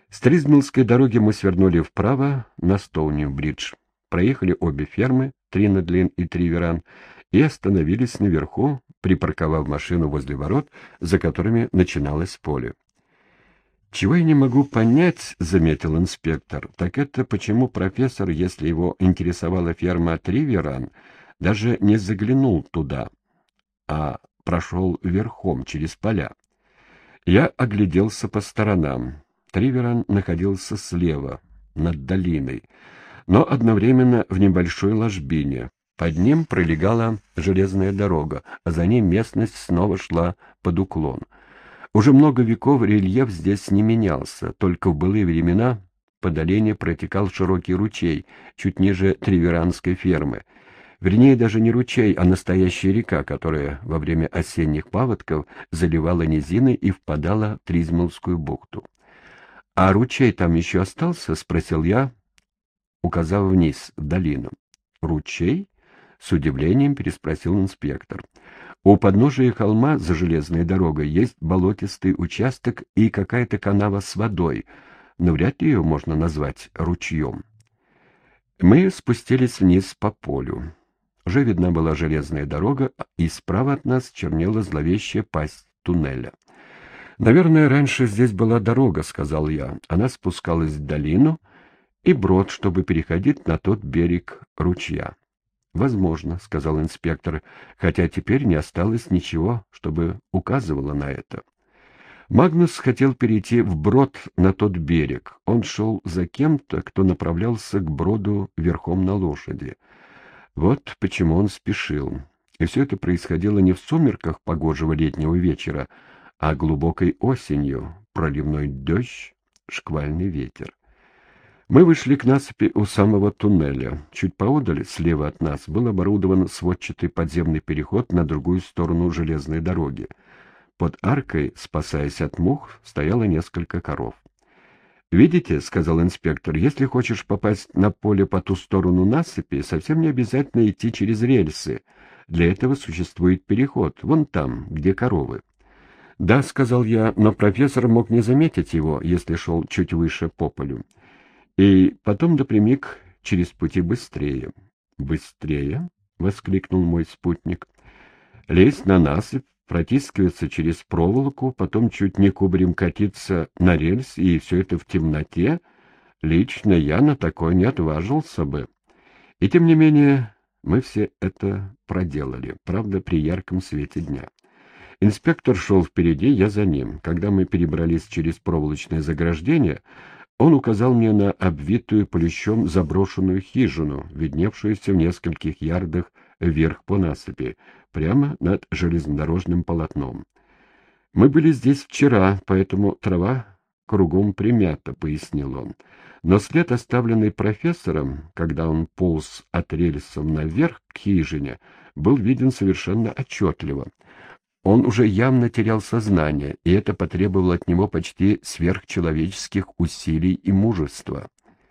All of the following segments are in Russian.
С Тризмилской дороги мы свернули вправо на Стоуни-бридж, проехали обе фермы, Тринадлин и Триверан, и остановились наверху, припарковав машину возле ворот, за которыми начиналось поле. «Чего я не могу понять, — заметил инспектор, — так это почему профессор, если его интересовала ферма Триверан, даже не заглянул туда, а прошел верхом через поля. Я огляделся по сторонам. Триверан находился слева, над долиной, но одновременно в небольшой ложбине. Под ним пролегала железная дорога, а за ней местность снова шла под уклон. Уже много веков рельеф здесь не менялся, только в былые времена по долине протекал широкий ручей, чуть ниже Триверанской фермы. Вернее, даже не ручей, а настоящая река, которая во время осенних паводков заливала низины и впадала в Тризмилскую бухту. «А ручей там еще остался?» — спросил я, указав вниз, в долину. «Ручей?» — с удивлением переспросил инспектор. «У подножия холма за железной дорогой есть болотистый участок и какая-то канава с водой, но вряд ли ее можно назвать ручьем». Мы спустились вниз по полю. Уже видна была железная дорога, и справа от нас чернела зловещая пасть туннеля. «Наверное, раньше здесь была дорога», — сказал я. Она спускалась в долину и брод, чтобы переходить на тот берег ручья. «Возможно», — сказал инспектор, хотя теперь не осталось ничего, чтобы указывало на это. Магнус хотел перейти вброд на тот берег. Он шел за кем-то, кто направлялся к броду верхом на лошади. Вот почему он спешил. И все это происходило не в сумерках погожего летнего вечера, а глубокой осенью, проливной дождь, шквальный ветер. Мы вышли к насыпи у самого туннеля. Чуть поодаль, слева от нас, был оборудован сводчатый подземный переход на другую сторону железной дороги. Под аркой, спасаясь от мух, стояло несколько коров. «Видите, — сказал инспектор, — если хочешь попасть на поле по ту сторону насыпи, совсем не обязательно идти через рельсы. Для этого существует переход, вон там, где коровы». «Да, — сказал я, — но профессор мог не заметить его, если шел чуть выше по полю. И потом напрямик через пути быстрее». «Быстрее?» — воскликнул мой спутник. «Лезть на насыпь, протискиваться через проволоку, потом чуть не кубарем катиться на рельс, и все это в темноте? Лично я на такое не отважился бы. И тем не менее мы все это проделали, правда, при ярком свете дня. Инспектор шел впереди, я за ним. Когда мы перебрались через проволочное заграждение, он указал мне на обвитую плющом заброшенную хижину, видневшуюся в нескольких ярдах вверх по насыпи, прямо над железнодорожным полотном. «Мы были здесь вчера, поэтому трава кругом примята», — пояснил он. «Но след, оставленный профессором, когда он полз от рельсов наверх к хижине, был виден совершенно отчетливо. Он уже явно терял сознание, и это потребовало от него почти сверхчеловеческих усилий и мужества».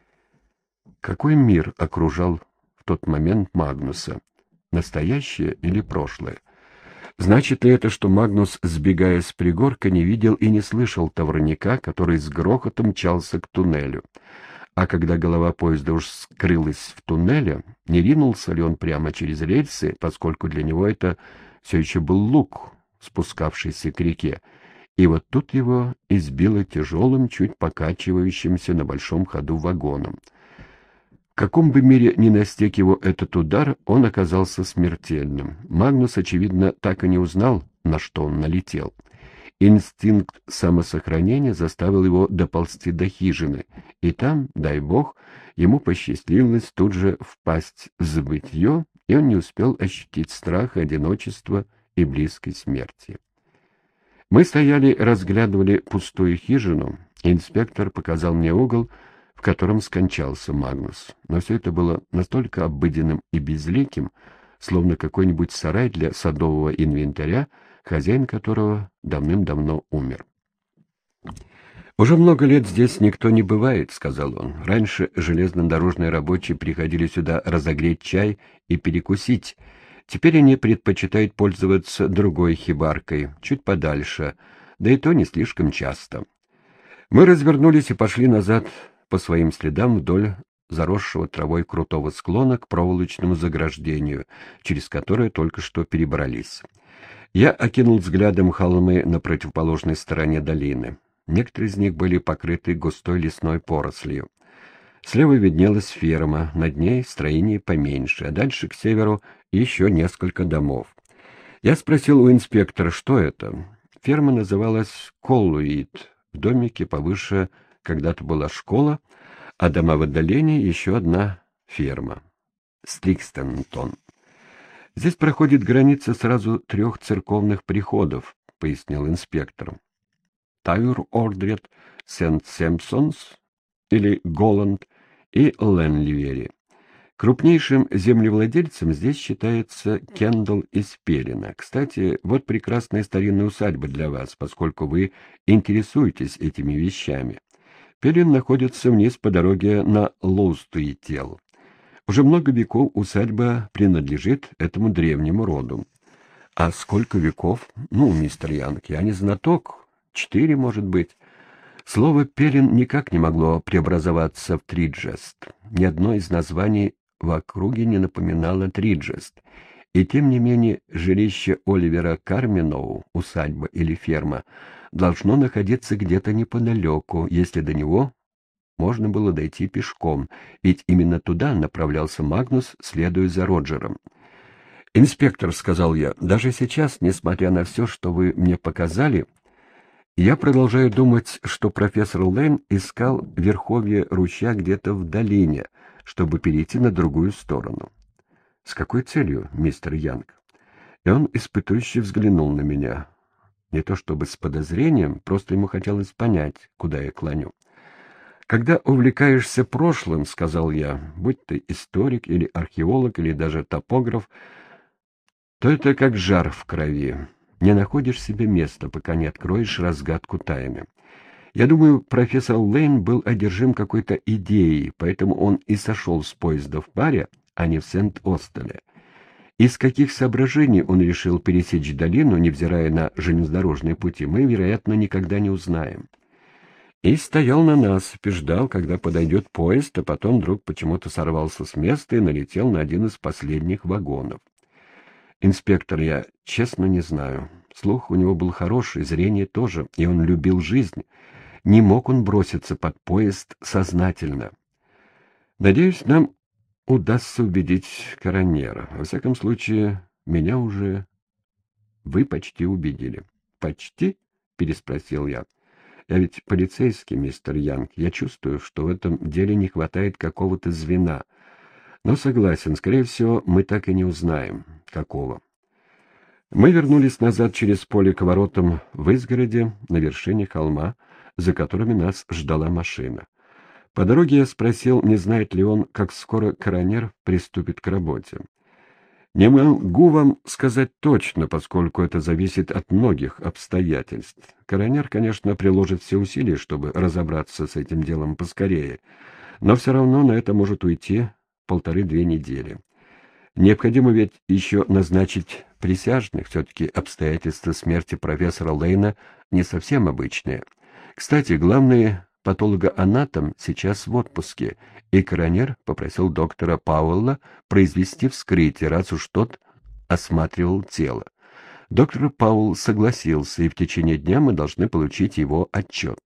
Какой мир окружал в тот момент Магнуса? Настоящее или прошлое? Значит ли это, что Магнус, сбегая с пригорка, не видел и не слышал товарняка, который с грохотом мчался к туннелю? А когда голова поезда уж скрылась в туннеле, не ринулся ли он прямо через рельсы, поскольку для него это все еще был луг, спускавшийся к реке, и вот тут его избило тяжелым, чуть покачивающимся на большом ходу вагоном. В каком бы мире ни настиг его этот удар, он оказался смертельным. Магнус, очевидно, так и не узнал, на что он налетел. Инстинкт самосохранения заставил его доползти до хижины, и там, дай бог, ему посчастливилось тут же впасть в забытье, и он не успел ощутить страх, одиночества и близкой смерти. Мы стояли, разглядывали пустую хижину, и инспектор показал мне угол, в котором скончался Магнус. Но все это было настолько обыденным и безликим, словно какой-нибудь сарай для садового инвентаря, хозяин которого давным-давно умер. «Уже много лет здесь никто не бывает», — сказал он. «Раньше железнодорожные рабочие приходили сюда разогреть чай и перекусить. Теперь они предпочитают пользоваться другой хибаркой, чуть подальше, да и то не слишком часто. Мы развернулись и пошли назад по своим следам вдоль заросшего травой крутого склона к проволочному заграждению, через которое только что перебрались. Я окинул взглядом холмы на противоположной стороне долины. Некоторые из них были покрыты густой лесной порослью. Слева виднелась ферма, над ней строение поменьше, а дальше к северу еще несколько домов. Я спросил у инспектора, что это. Ферма называлась Коллуит. В домике повыше когда-то была школа, а дома в отдалении еще одна ферма. Стрикстентон. Здесь проходит граница сразу 3 церковных приходов, пояснил инспектор. Тауэр-Ордред, Сент-Сэмпсонс или Голланд и Ленливери. Крупнейшим землевладельцем здесь считается Кендалл из Перина. Кстати, вот прекрасная старинная усадьба для вас, поскольку вы интересуетесь этими вещами. Перин находится вниз по дороге на Лоустуител. Уже много веков усадьба принадлежит этому древнему роду. А сколько веков? Ну, мистер Янг, я не знаток. 4, может быть. Слово «Перин» никак не могло преобразоваться в Триджест. Ни одно из названий в округе не напоминало Триджест. И тем не менее жилище Оливера Карминоу, усадьба или ферма, должно находиться где-то неподалеку, если до него можно было дойти пешком, ведь именно туда направлялся Магнус, следуя за Роджером. «Инспектор», — сказал я, — «даже сейчас, несмотря на все, что вы мне показали, я продолжаю думать, что профессор Лейн искал верховье ручья где-то в долине, чтобы перейти на другую сторону». «С какой целью, мистер Янг?» И он испытующе взглянул на меня. Не то чтобы с подозрением, просто ему хотелось понять, куда я клоню. «Когда увлекаешься прошлым, — сказал я, — будь ты историк или археолог или даже топограф, то это как жар в крови. Не находишь себе места, пока не откроешь разгадку тайны. Я думаю, профессор Лейн был одержим какой-то идеей, поэтому он и сошел с поезда в паре, а не в Сент-Остеле. Из каких соображений он решил пересечь долину, невзирая на железнодорожные пути, мы, вероятно, никогда не узнаем. И стоял на насыпи, ждал, когда подойдет поезд, а потом вдруг почему-то сорвался с места и налетел на один из последних вагонов. «Инспектор, я честно не знаю. Слух у него был хороший, зрение тоже, и он любил жизнь. Не мог он броситься под поезд сознательно. Надеюсь, нам удастся убедить коронера. Во всяком случае, меня уже вы почти убедили». «Почти?» — переспросил я. «Я ведь полицейский, мистер Янг. Я чувствую, что в этом деле не хватает какого-то звена. Но согласен, скорее всего, мы так и не узнаем, какого». Мы вернулись назад через поле к воротам в изгороде на вершине холма, за которыми нас ждала машина. По дороге я спросил, не знает ли он, как скоро коронер приступит к работе. «Не могу вам сказать точно, поскольку это зависит от многих обстоятельств. Коронер, конечно, приложит все усилия, чтобы разобраться с этим делом поскорее, но все равно на это может уйти 1,5-2 недели. Необходимо ведь еще назначить присяжных, все-таки обстоятельства смерти профессора Лейна не совсем обычные. Кстати, главный патологоанатом сейчас в отпуске, и коронер попросил доктора Пауэлла произвести вскрытие, раз уж тот осматривал тело. Доктор Пауэлл согласился, и в течение дня мы должны получить его отчет.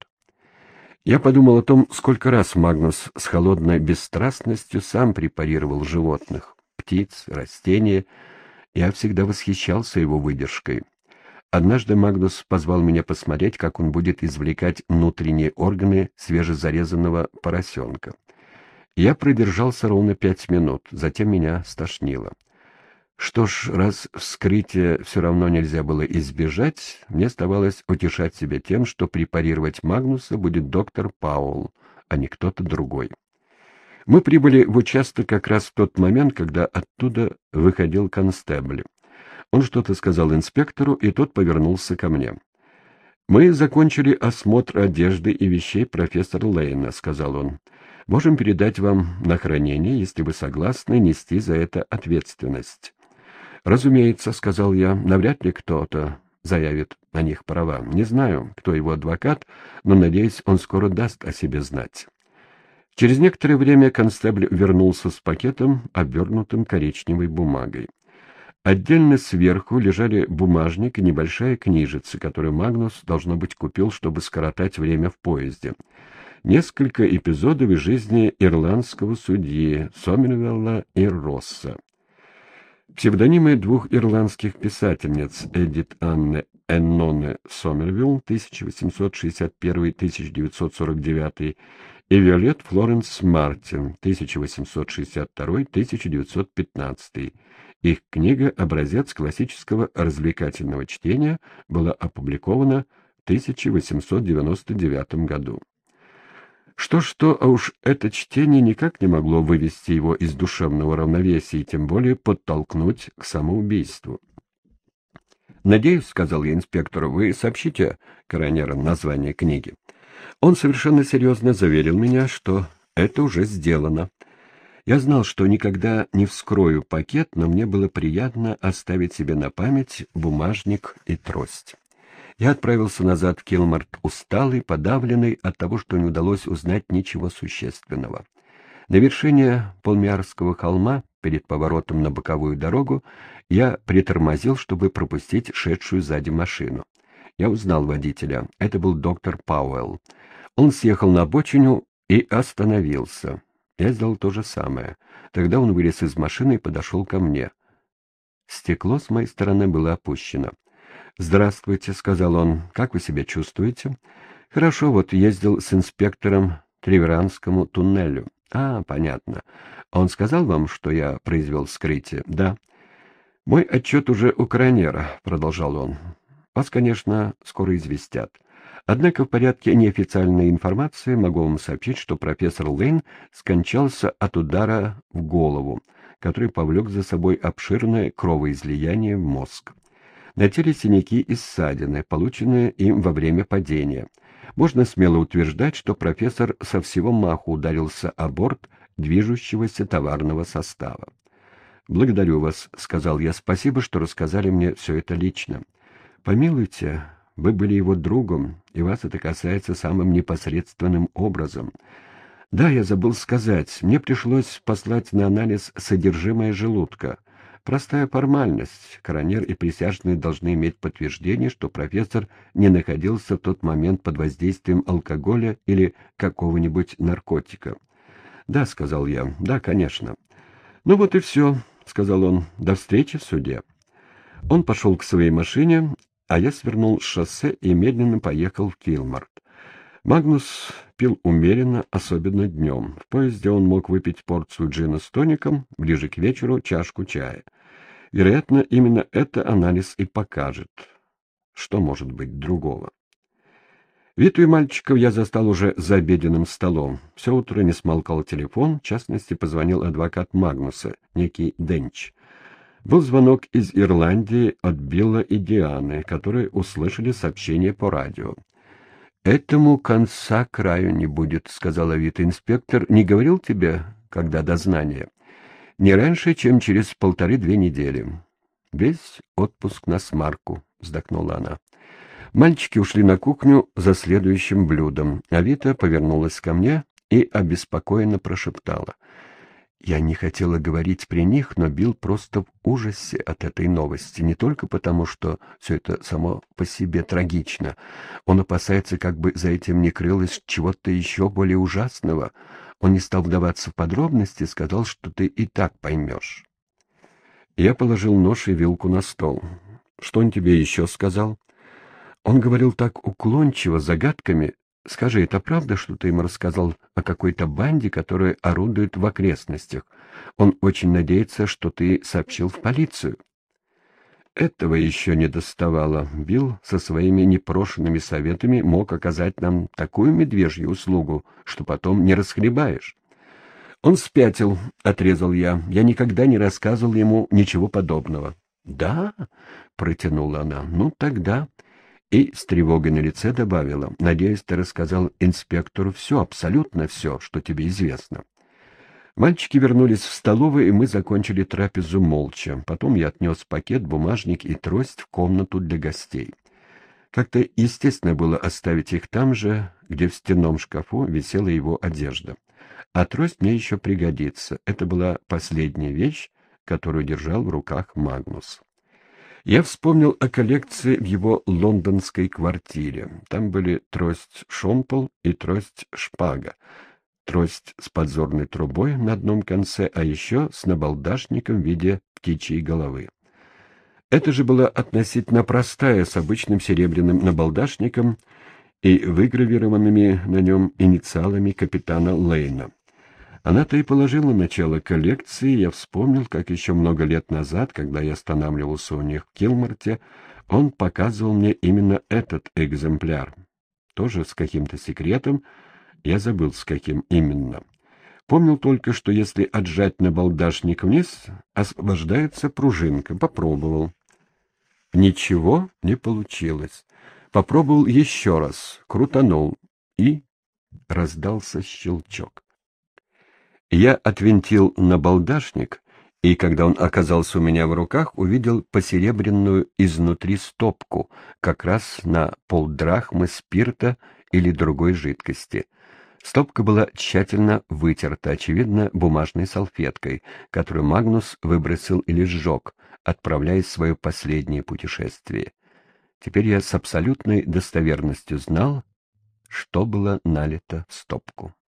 Я подумал о том, сколько раз Магнус с холодной бесстрастностью сам препарировал животных, птиц, растения. Я всегда восхищался его выдержкой. Однажды Магнус позвал меня посмотреть, как он будет извлекать внутренние органы свежезарезанного поросенка. Я продержался ровно 5 минут, затем меня стошнило. Что ж, раз вскрытия все равно нельзя было избежать, мне оставалось утешать себя тем, что препарировать Магнуса будет доктор Пауэлл, а не кто-то другой. Мы прибыли в участок как раз в тот момент, когда оттуда выходил констебль. Он что-то сказал инспектору, и тот повернулся ко мне. «Мы закончили осмотр одежды и вещей профессора Лейна», — сказал он. «Можем передать вам на хранение, если вы согласны нести за это ответственность». «Разумеется», — сказал я, — «навряд ли кто-то заявит на них права. Не знаю, кто его адвокат, но, надеюсь, он скоро даст о себе знать. Через некоторое время констебль вернулся с пакетом, обернутым коричневой бумагой. Отдельно сверху лежали бумажник и небольшая книжица, которую Магнус, должно быть, купил, чтобы скоротать время в поезде. Несколько эпизодов из жизни ирландского судьи Сомервилла и Росса. Псевдонимы двух ирландских писательниц Эдит Анны Энноне Сомервилл 1861-1949 и Виолет Флоренс Мартин 1862-1915. Их книга «Образец классического развлекательного чтения» была опубликована в 1899 году. Что-что, а уж это чтение никак не могло вывести его из душевного равновесия и тем более подтолкнуть к самоубийству. «Надеюсь, — сказал я инспектору, — вы сообщите коронеру название книги». Он совершенно серьезно заверил меня, что это уже сделано. Я знал, что никогда не вскрою пакет, но мне было приятно оставить себе на память бумажник и трость. Я отправился назад в Килмарт, усталый, подавленный от того, что не удалось узнать ничего существенного. На вершине Полмярского холма, перед поворотом на боковую дорогу, я притормозил, чтобы пропустить шедшую сзади машину. Я узнал водителя. Это был доктор Пауэлл. Он съехал на обочину и остановился. Я сделал то же самое. Тогда он вылез из машины и подошел ко мне. Стекло с моей стороны было опущено. «Здравствуйте», — сказал он. «Как вы себя чувствуете?» «Хорошо, вот ездил с инспектором Треверанскому туннелю». «А, понятно. Он сказал вам, что я произвел вскрытие?» «Да». «Мой отчет уже у коронера», — продолжал он. «Вас, конечно, скоро известят. Однако в порядке неофициальной информации могу вам сообщить, что профессор Лейн скончался от удара в голову, который повлек за собой обширное кровоизлияние в мозг. На теле синяки и ссадины, полученные им во время падения. Можно смело утверждать, что профессор со всего маху ударился о борт движущегося товарного состава. «Благодарю вас», — сказал я, — «спасибо, что рассказали мне все это лично. Помилуйте, вы были его другом, и вас это касается самым непосредственным образом. Да, я забыл сказать, мне пришлось послать на анализ содержимое желудка. Простая формальность. Коронер и присяжные должны иметь подтверждение, что профессор не находился в тот момент под воздействием алкоголя или какого-нибудь наркотика». «Да», — сказал я, — «да, конечно». «Ну вот и все», — сказал он, — «до встречи в суде». Он пошел к своей машине, а я свернул с шоссе и медленно поехал в Килмарт. Магнус пил умеренно, особенно днем. В поезде он мог выпить порцию джина с тоником, ближе к вечеру чашку чая. Вероятно, именно это анализ и покажет. Что может быть другого? Виту и мальчиков я застал уже за обеденным столом. Все утро не смолкал телефон, в частности, позвонил адвокат Магнуса, некий Денч. Был звонок из Ирландии от Билла и Дианы, которые услышали сообщение по радио. «Этому конца краю не будет», — сказала вице-инспектор. «Не говорил тебе, когда дознание?» «Не раньше, чем через 1,5-2 недели». «Весь отпуск на смарку», — вздохнула она. Мальчики ушли на кухню за следующим блюдом, а Вита повернулась ко мне и обеспокоенно прошептала: «Я не хотела говорить при них, но Билл просто в ужасе от этой новости, не только потому, что все это само по себе трагично. Он опасается, как бы за этим не крылось чего-то еще более ужасного. Он не стал вдаваться в подробности, сказал, что ты и так поймешь». Я положил нож и вилку на стол. «Что он тебе еще сказал?» Он говорил так уклончиво, загадками. «Скажи, это правда, что ты ему рассказал о какой-то банде, которая орудует в окрестностях? Он очень надеется, что ты сообщил в полицию». Этого еще не доставало. Билл со своими непрошенными советами мог оказать нам такую медвежью услугу, что потом не расхлебаешь. «Он спятил», — отрезал я. «Я никогда не рассказывал ему ничего подобного». «Да?» — протянула она. «Ну, тогда...» И с тревогой на лице добавила: «Надеюсь, ты рассказал инспектору все, абсолютно все, что тебе известно». Мальчики вернулись в столовую, и мы закончили трапезу молча. Потом я отнес пакет, бумажник и трость в комнату для гостей. Как-то естественно было оставить их там же, где в стенном шкафу висела его одежда. А трость мне еще пригодится. Это была последняя вещь, которую держал в руках Магнус. Я вспомнил о коллекции в его лондонской квартире. Там были трость Шомпол и трость Шпага, трость с подзорной трубой на одном конце, а еще с набалдашником в виде птичьей головы. Это же была относительно простая, с обычным серебряным набалдашником и выгравированными на нем инициалами капитана Лейна. Она-то и положила начало коллекции. Я вспомнил, как еще много лет назад, когда я останавливался у них в Килморте, он показывал мне именно этот экземпляр. Тоже с каким-то секретом, я забыл, с каким именно. Помнил только, что если отжать набалдашник вниз, освобождается пружинка. Попробовал. Ничего не получилось. Попробовал еще раз, крутанул, и раздался щелчок. Я отвинтил набалдашник, и когда он оказался у меня в руках, увидел посеребряную изнутри стопку, как раз на полдрахмы спирта или другой жидкости. Стопка была тщательно вытерта, очевидно, бумажной салфеткой, которую Магнус выбросил или сжег, отправляясь в свое последнее путешествие. Теперь я с абсолютной достоверностью знал, что было налито в стопку.